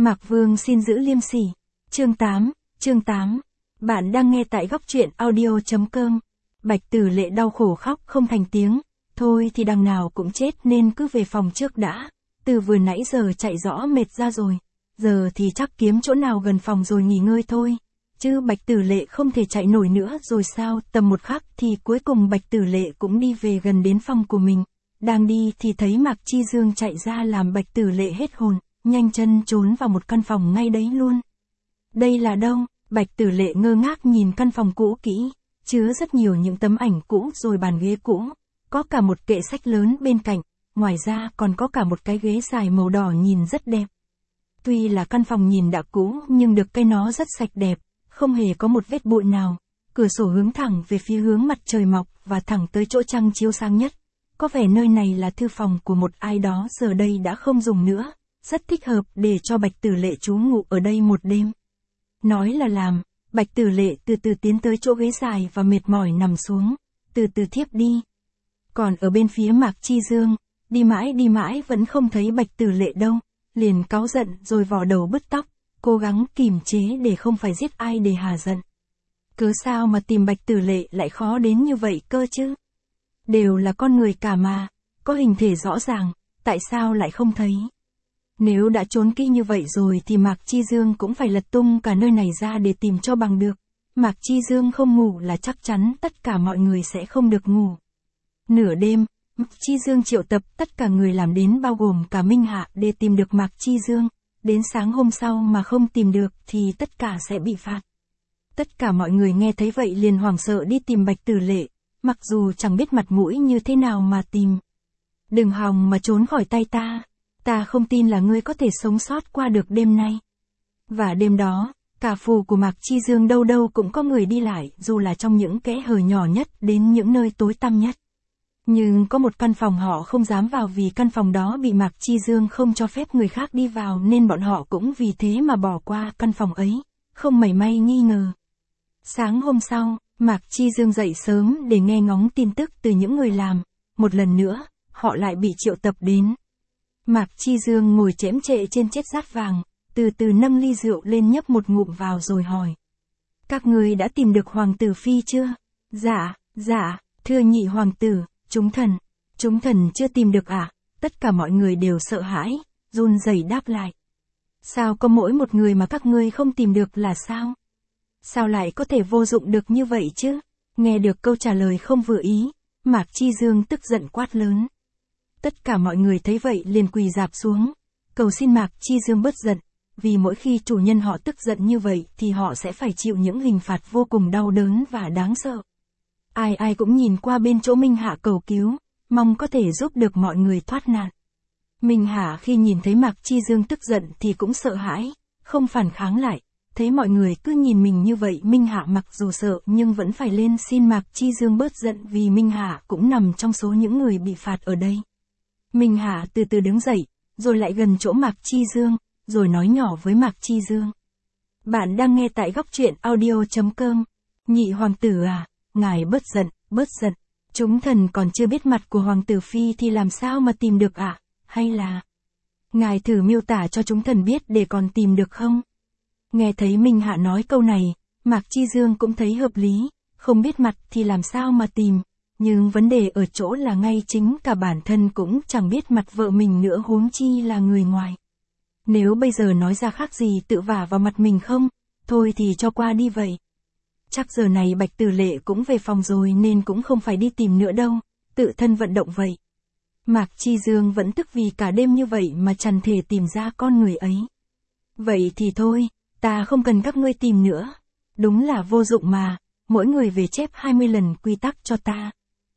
Mạc Vương xin giữ liêm sỉ. Chương 8. Bạn đang nghe tại góc truyện audio.com. Bạch Tử Lệ đau khổ khóc không thành tiếng. Thôi thì đằng nào cũng chết nên cứ về phòng trước đã. Từ vừa nãy giờ chạy rõ mệt ra rồi. Giờ thì chắc kiếm chỗ nào gần phòng rồi nghỉ ngơi thôi. Chứ Bạch Tử Lệ không thể chạy nổi nữa rồi sao? Tầm một khắc thì cuối cùng Bạch Tử Lệ cũng đi về gần đến phòng của mình. Đang đi thì thấy Mạc Chi Dương chạy ra làm Bạch Tử Lệ hết hồn, nhanh chân trốn vào một căn phòng ngay đấy luôn. Đây là đâu? Bạch Tử Lệ ngơ ngác nhìn căn phòng cũ kỹ, chứa rất nhiều những tấm ảnh cũ rồi bàn ghế cũ, có cả một kệ sách lớn bên cạnh, ngoài ra còn có cả một cái ghế dài màu đỏ nhìn rất đẹp. Tuy là căn phòng nhìn đã cũ nhưng được cái nó rất sạch đẹp, không hề có một vết bụi nào, cửa sổ hướng thẳng về phía hướng mặt trời mọc và thẳng tới chỗ trăng chiếu sáng nhất. Có vẻ nơi này là thư phòng của một ai đó giờ đây đã không dùng nữa, rất thích hợp để cho Bạch Tử Lệ trú ngụ ở đây một đêm. Nói là làm, Bạch Tử Lệ từ từ tiến tới chỗ ghế dài và mệt mỏi nằm xuống, từ từ thiếp đi. Còn ở bên phía Mạc Chi Dương, đi mãi vẫn không thấy Bạch Tử Lệ đâu, liền cáu giận rồi vò đầu bứt tóc, cố gắng kìm chế để không phải giết ai để hà giận. Cớ sao mà tìm Bạch Tử Lệ lại khó đến như vậy cơ chứ? Đều là con người cả mà, có hình thể rõ ràng, tại sao lại không thấy? Nếu đã trốn kỹ như vậy rồi thì Mạc Chi Dương cũng phải lật tung cả nơi này ra để tìm cho bằng được. Mạc Chi Dương không ngủ là chắc chắn tất cả mọi người sẽ không được ngủ. Nửa đêm, Mạc Chi Dương triệu tập tất cả người làm đến bao gồm cả Minh Hạ để tìm được Mạc Chi Dương. Đến sáng hôm sau mà không tìm được thì tất cả sẽ bị phạt. Tất cả mọi người nghe thấy vậy liền hoảng sợ đi tìm Bạch Tử Lệ, mặc dù chẳng biết mặt mũi như thế nào mà tìm. Đừng hòng mà trốn khỏi tay ta. Ta không tin là ngươi có thể sống sót qua được đêm nay. Và đêm đó, cả phủ của Mạc Chi Dương đâu đâu cũng có người đi lại, dù là trong những kẽ hở nhỏ nhất đến những nơi tối tăm nhất. Nhưng có một căn phòng họ không dám vào vì căn phòng đó bị Mạc Chi Dương không cho phép người khác đi vào nên bọn họ cũng vì thế mà bỏ qua căn phòng ấy, không mảy may nghi ngờ. Sáng hôm sau, Mạc Chi Dương dậy sớm để nghe ngóng tin tức từ những người làm. Một lần nữa, họ lại bị triệu tập đến. Mạc Chi Dương ngồi chễm chệ trên chiếc dát vàng, từ từ nâng ly rượu lên nhấp một ngụm vào rồi hỏi. Các ngươi đã tìm được Hoàng tử Phi chưa? Dạ, thưa nhị hoàng tử, chúng thần chưa tìm được à? Tất cả mọi người đều sợ hãi, run rẩy đáp lại. Sao có mỗi một người mà các ngươi không tìm được là sao? Sao lại có thể vô dụng được như vậy chứ? Nghe được câu trả lời không vừa ý, Mạc Chi Dương tức giận quát lớn. Tất cả mọi người thấy vậy liền quỳ rạp xuống, cầu xin Mạc Chi Dương bớt giận, vì mỗi khi chủ nhân họ tức giận như vậy thì họ sẽ phải chịu những hình phạt vô cùng đau đớn và đáng sợ. Ai cũng nhìn qua bên chỗ Minh Hạ cầu cứu, mong có thể giúp được mọi người thoát nạn. Minh Hạ khi nhìn thấy Mạc Chi Dương tức giận thì cũng sợ hãi, không phản kháng lại. Thấy mọi người cứ nhìn mình như vậy, Minh Hạ mặc dù sợ nhưng vẫn phải lên xin Mạc Chi Dương bớt giận vì Minh Hạ cũng nằm trong số những người bị phạt ở đây. Minh Hạ từ từ đứng dậy, rồi lại gần chỗ Mạc Chi Dương, rồi nói nhỏ với Mạc Chi Dương. Bạn đang nghe tại góc truyện audio.com. Nhị hoàng tử à, ngài bớt giận. Chúng thần còn chưa biết mặt của Hoàng tử Phi thì làm sao mà tìm được ạ? Hay là ngài thử miêu tả cho chúng thần biết để còn tìm được không? Nghe thấy Minh Hạ nói câu này, Mạc Chi Dương cũng thấy hợp lý, không biết mặt thì làm sao mà tìm. Nhưng vấn đề ở chỗ là ngay chính cả bản thân cũng chẳng biết mặt vợ mình nữa, huống chi là người ngoài. Nếu bây giờ nói ra khác gì tự vả vào mặt mình không? Thôi thì cho qua đi vậy. Chắc giờ này Bạch Tử Lệ cũng về phòng rồi nên cũng không phải đi tìm nữa đâu, tự thân vận động vậy. Mạc Chi Dương vẫn tức vì cả đêm như vậy mà chẳng thể tìm ra con người ấy. Vậy thì thôi, ta không cần các ngươi tìm nữa. Đúng là vô dụng mà, mỗi người về chép 20 lần quy tắc cho ta.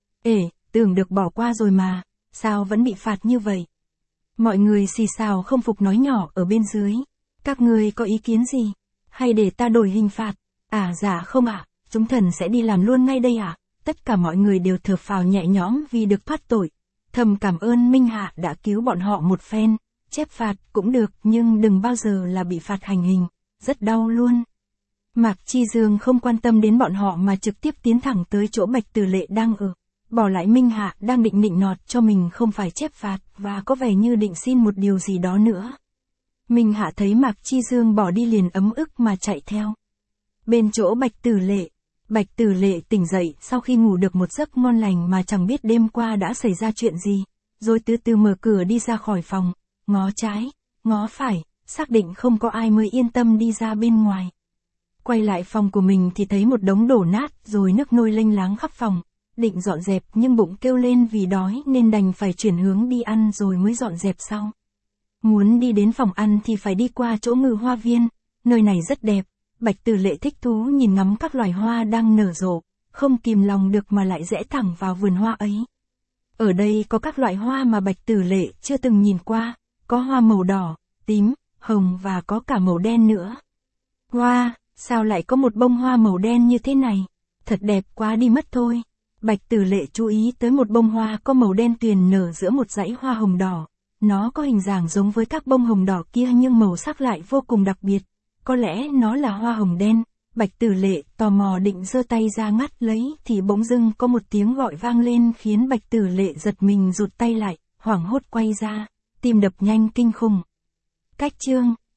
Tưởng được bỏ qua rồi mà, sao vẫn bị phạt như vậy? Mọi người xì xào không phục nói nhỏ ở bên dưới. Các ngươi có ý kiến gì? Hay để ta đổi hình phạt? Dạ không ạ, chúng thần sẽ đi làm luôn ngay đây ạ. Tất cả mọi người đều thở phào nhẹ nhõm vì được thoát tội. Thầm cảm ơn Minh Hạ đã cứu bọn họ một phen. Chép phạt cũng được nhưng đừng bao giờ là bị phạt hành hình, rất đau luôn. Mạc Chi Dương không quan tâm đến bọn họ mà trực tiếp tiến thẳng tới chỗ Bạch Tử Lệ đang ở. Bỏ lại Minh Hạ đang định nịnh nọt cho mình không phải chép phạt và có vẻ như định xin một điều gì đó nữa. Minh Hạ thấy Mạc Chi Dương bỏ đi liền ấm ức mà chạy theo. Bên chỗ Bạch Tử Lệ tỉnh dậy sau khi ngủ được một giấc ngon lành mà chẳng biết đêm qua đã xảy ra chuyện gì, rồi từ từ mở cửa đi ra khỏi phòng, ngó trái, ngó phải, xác định không có ai mới yên tâm đi ra bên ngoài. Quay lại phòng của mình thì thấy một đống đổ nát rồi nước nôi lênh láng khắp phòng, định dọn dẹp nhưng bụng kêu lên vì đói nên đành phải chuyển hướng đi ăn rồi mới dọn dẹp sau. Muốn đi đến phòng ăn thì phải đi qua chỗ Ngự Hoa Viên, nơi này rất đẹp. Bạch Tử Lệ thích thú nhìn ngắm các loài hoa đang nở rộ, không kìm lòng được mà lại rẽ thẳng vào vườn hoa ấy. Ở đây có các loại hoa mà Bạch Tử Lệ chưa từng nhìn qua, có hoa màu đỏ, tím, hồng và có cả màu đen nữa. Wow, sao lại có một bông hoa màu đen như thế này? Thật đẹp quá đi mất thôi. Bạch Tử Lệ chú ý tới một bông hoa có màu đen tuyền nở giữa một dãy hoa hồng đỏ. Nó có hình dạng giống với các bông hồng đỏ kia nhưng màu sắc lại vô cùng đặc biệt. Có lẽ nó là hoa hồng đen. Bạch Tử Lệ tò mò định giơ tay ra ngắt lấy thì bỗng dưng có một tiếng gọi vang lên khiến Bạch Tử Lệ giật mình rụt tay lại, hoảng hốt quay ra, tim đập nhanh kinh khủng. Cách chương